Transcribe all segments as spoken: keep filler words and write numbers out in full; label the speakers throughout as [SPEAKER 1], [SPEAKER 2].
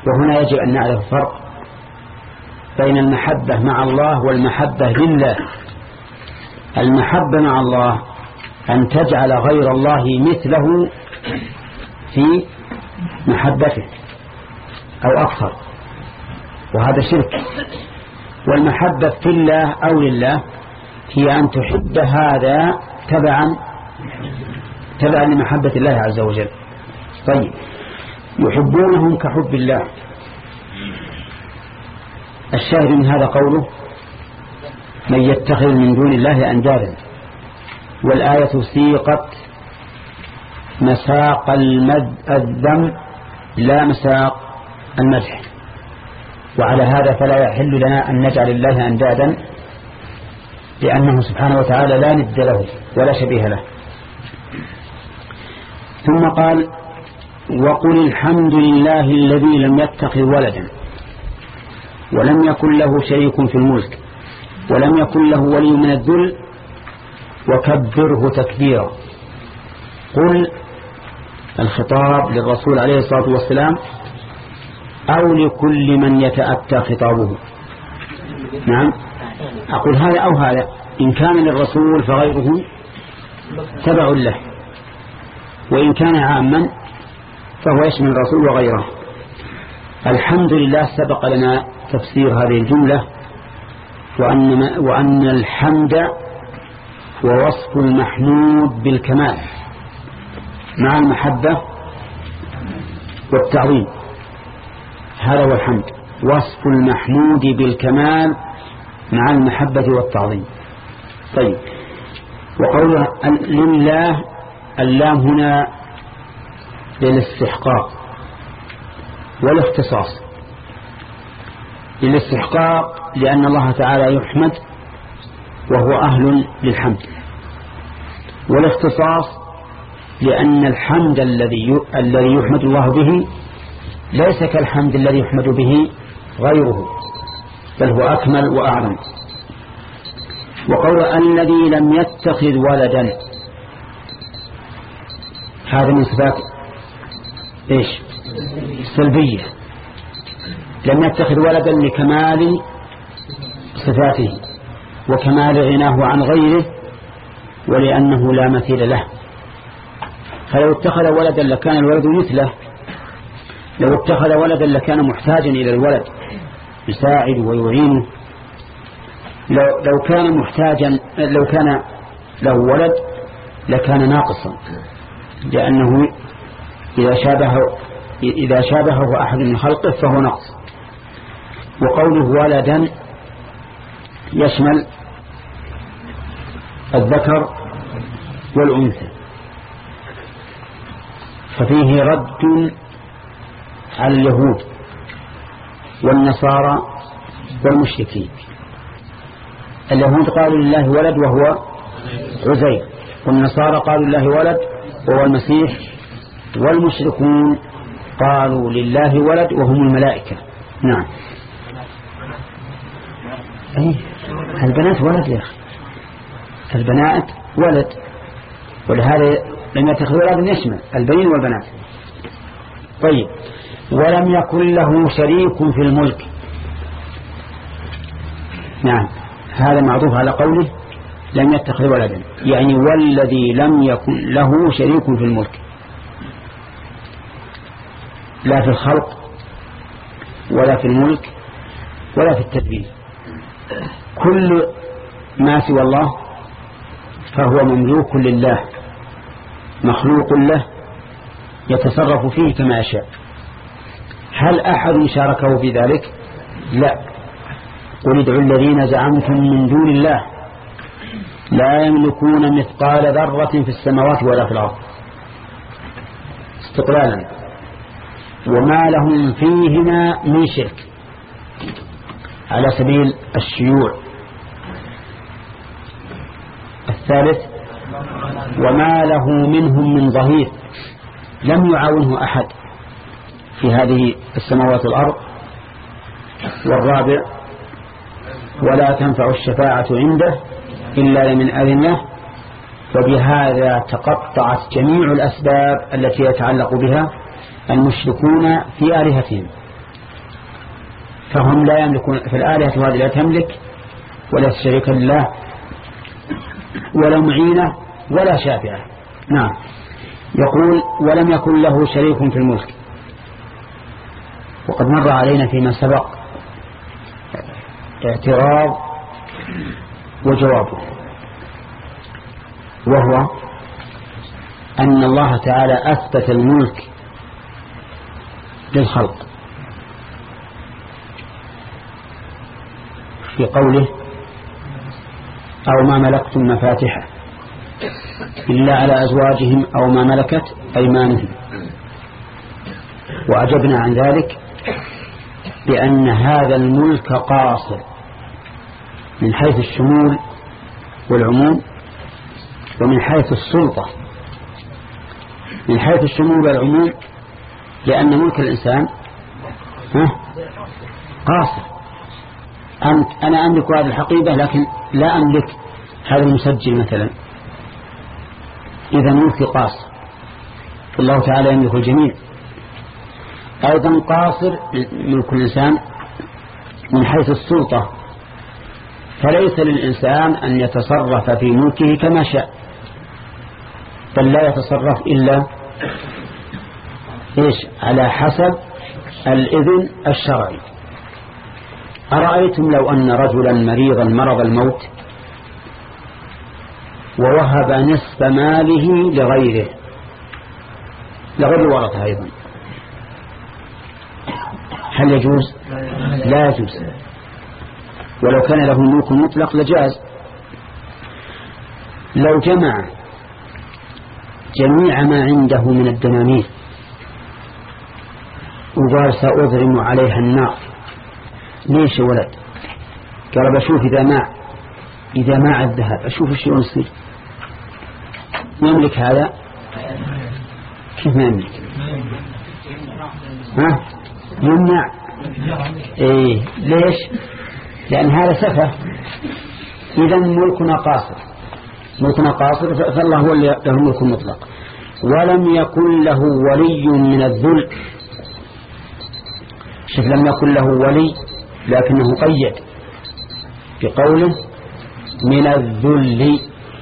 [SPEAKER 1] وهنا يجب أن نعرف الفرق بين المحبة مع الله والمحبة لله. المحبة مع الله أن تجعل غير الله مثله في محبته أو أكثر، وهذا شرك. والمحبة في الله أو لله هي أن تحب هذا تبعا تبعا لمحبة الله عز وجل. طيب، يحبونهم كحب الله. الشاهد من هذا قوله من يتخذ من دون الله أندادا، والآية سيقت مساق الذم لا مساق المدح، وعلى هذا فلا يحل لنا أن نجعل الله أندادا، لأنه سبحانه وتعالى لا ند له ولا شبيه له. ثم قال وقل الحمد لله الذي لم يتخذ ولدا ولم يكن له شريك في الملك ولم يكن له ولي من الذل وكبره تكبيرا. قل الخطاب للرسول عليه الصلاة والسلام أو لكل من يتأتى خطابه؟ نعم، أقول هذا أو هذا، إن كان للرسول فغيره تبع له، وإن كان عاما فهو يشمل الرسول وغيره. الحمد لله سبق لنا تفسير هذه الجملة، وأن, وأن الحمد هو وصف المحمود بالكمال مع المحبة والتعظيم. هذا هو الحمد، وصف المحمود بالكمال مع المحبة والتعظيم. طيب، وقوله لله، اللام هنا للاستحقاق والاختصاص. للاستحقاق لأن الله تعالى يحمد وهو أهل للحمد، والاختصاص لأن الحمد الذي الذي يحمد الله به ليس كالحمد الذي يحمد به غيره، بل هو أكمل وأعظم. وقول الذي لم يتخذ ولدا، هذا من صفات إيش؟ سلبية. لم يتخذ ولدا لكمال صفاته وكمال غناه عن غيره، ولأنه لا مثيل له. فلو اتخذ ولدا لكان الولد مثله، لو اتخذ ولدا لكان محتاجا إلى الولد يساعد ويعينه. لو, لو كان محتاجا لو كان له ولد لكان ناقصا، لأنه إذا شابه إذا شابهه أحد من خلقه فهو نقص. وقوله ولدا يشمل الذكر والأنثى، ففيه رد على اليهود والنصارى والمشركين. اليهود قالوا لله ولد وهو عزير، والنصارى قالوا لله ولد وهو المسيح، والمشركون قالوا لله ولد وهم الملائكة. نعم، أي البنات ولد يا أخي، البنات ولد، ولهذا لم يتخذ ولد يشمل البنين والبنات. طيب، ولم يكن له شريك في الملك. نعم، هذا معطوف على قوله لم يتخذ ولدا، يعني والذي لم يكن له شريك في الملك، لا في الخلق ولا في الملك ولا في التدبير. كل ما سوى الله فهو مملوك لله، مخلوق له يتصرف فيه كما يشاء. هل أحد شاركه في ذلك؟ لا. قل ادعوا الذين زعمتم من دون الله لا يملكون مثقال ذرة في السماوات ولا في الأرض استقلالا وما لهم فيهما من شرك، على سبيل الشيوع. الثالث وما له منهم من ظهير، لم يعاونه أحد في هذه السماوات والأرض. والرابع ولا تنفع الشفاعة عنده إلا لمن أذن له. وبهذا تقطعت جميع الأسباب التي يتعلق بها المشركون في آلهتهم، فهم لا يملكون. فالآلهة هذه لا تملك ولا شريك لله ولا معينة ولا شافعة. نعم. يقول ولم يكن له شريك في الملك. وقد مر علينا فيما سبق اعتراض وجوابه، وهو أن الله تعالى أثبت الملك للخلق في قوله أو ما ملكتم مفاتحه إلا على أزواجهم أو ما ملكت أيمانهم. وأجبنا عن ذلك بأن هذا الملك قاصر من حيث الشمول والعموم ومن حيث السلطة. من حيث الشمول والعموم لأن ملك الإنسان قاصر. أنت أنا أملك هذه الحقيبة لكن لا أملك هذا المسجل مثلا، إذا ملك قاصر. الله تعالى يملك الجميع. أيضا قاصر ملك الإنسان من حيث السلطة، فليس للإنسان أن يتصرف في ملكه كما شاء، بل لا يتصرف إلا إيش على حسب الإذن الشرعي. أرأيتم لو أن رجلا مريضا مرض الموت ووهب نصف ماله لغيره لغير ورثة أيضا، هل يجوز؟ لا يجوز. ولو كان له ملك مطلق لجاز. لو جمع جميع ما عنده من الدنانير وقال سأضرم عليها النار، ليش يا ولد؟ قال بشوف إذا ماع إذا ماع الذهب أشوف الشيء يصير. يملك هذا؟ كيف ما يملك؟ ها؟ يمنع. إيه ليش؟ لأن هذا سفه. إذا ملكنا قاصر، ملكنا قاصر، فالله هو اللي له الملك المطلق. ولم يكن له ولي من الذل. شوف لم يكن له ولي لكنه قيد بقوله من الذل،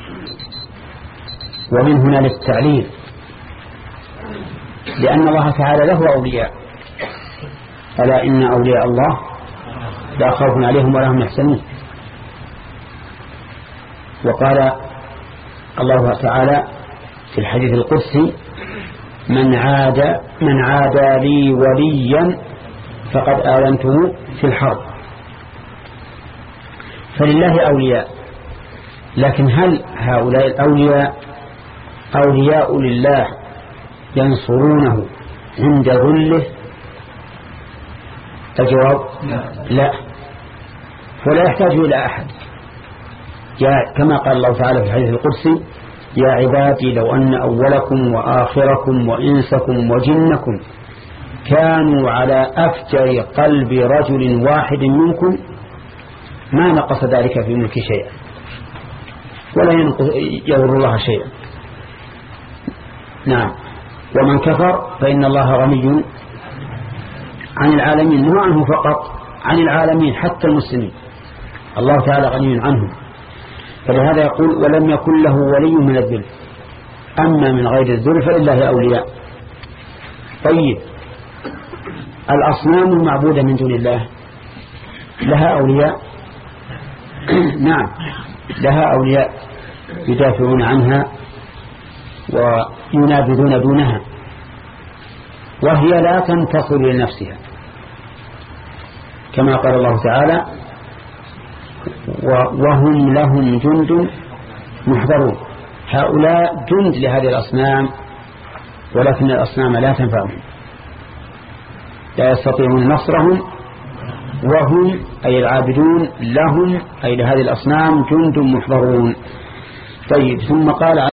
[SPEAKER 1] ومن هنا للتعليل، لأن الله تعالى له أولياء. ألا إن أولياء الله لا خوف عليهم ولا هم يحزنون. وقال الله تعالى في الحديث القدسي من عاد من عادى لي وليا فقد آذنته في الحرب. فلله أولياء، لكن هل هؤلاء الأولياء أولياء لله ينصرونه عند ذله؟ الجواب لا. فلا يحتاج إلى أحد، كما قال الله تعالى في الحديث القدسي يا عبادي لو أن أولكم وآخركم وإنسكم وجنكم كانوا على أفجر قلب رجل واحد منكم ما نقص ذلك في ملك شيئا ولا يضر الله شيئا. نعم. ومن كفر فإن الله غني عن العالمين، مو عنه فقط، عن العالمين حتى المسلمين، الله تعالى غني عنهم. فلهذا يقول ولم يكن له ولي من الذل. أما من غير الذل فلله أولياء. طيب الأصنام المعبودة من دون الله لها أولياء؟ نعم لها أولياء يدافعون عنها وينابذون دونها، وهي لا تنتصر لنفسها، كما قال الله تعالى وهم لهم جند محضرون. هؤلاء جند لهذه الأصنام، ولكن الأصنام لا تنفعهم، لا يستطيعون نصرهم، وهم أي العابدون لهم أي لهذه الأصنام جند محضرون. طيب ثم قال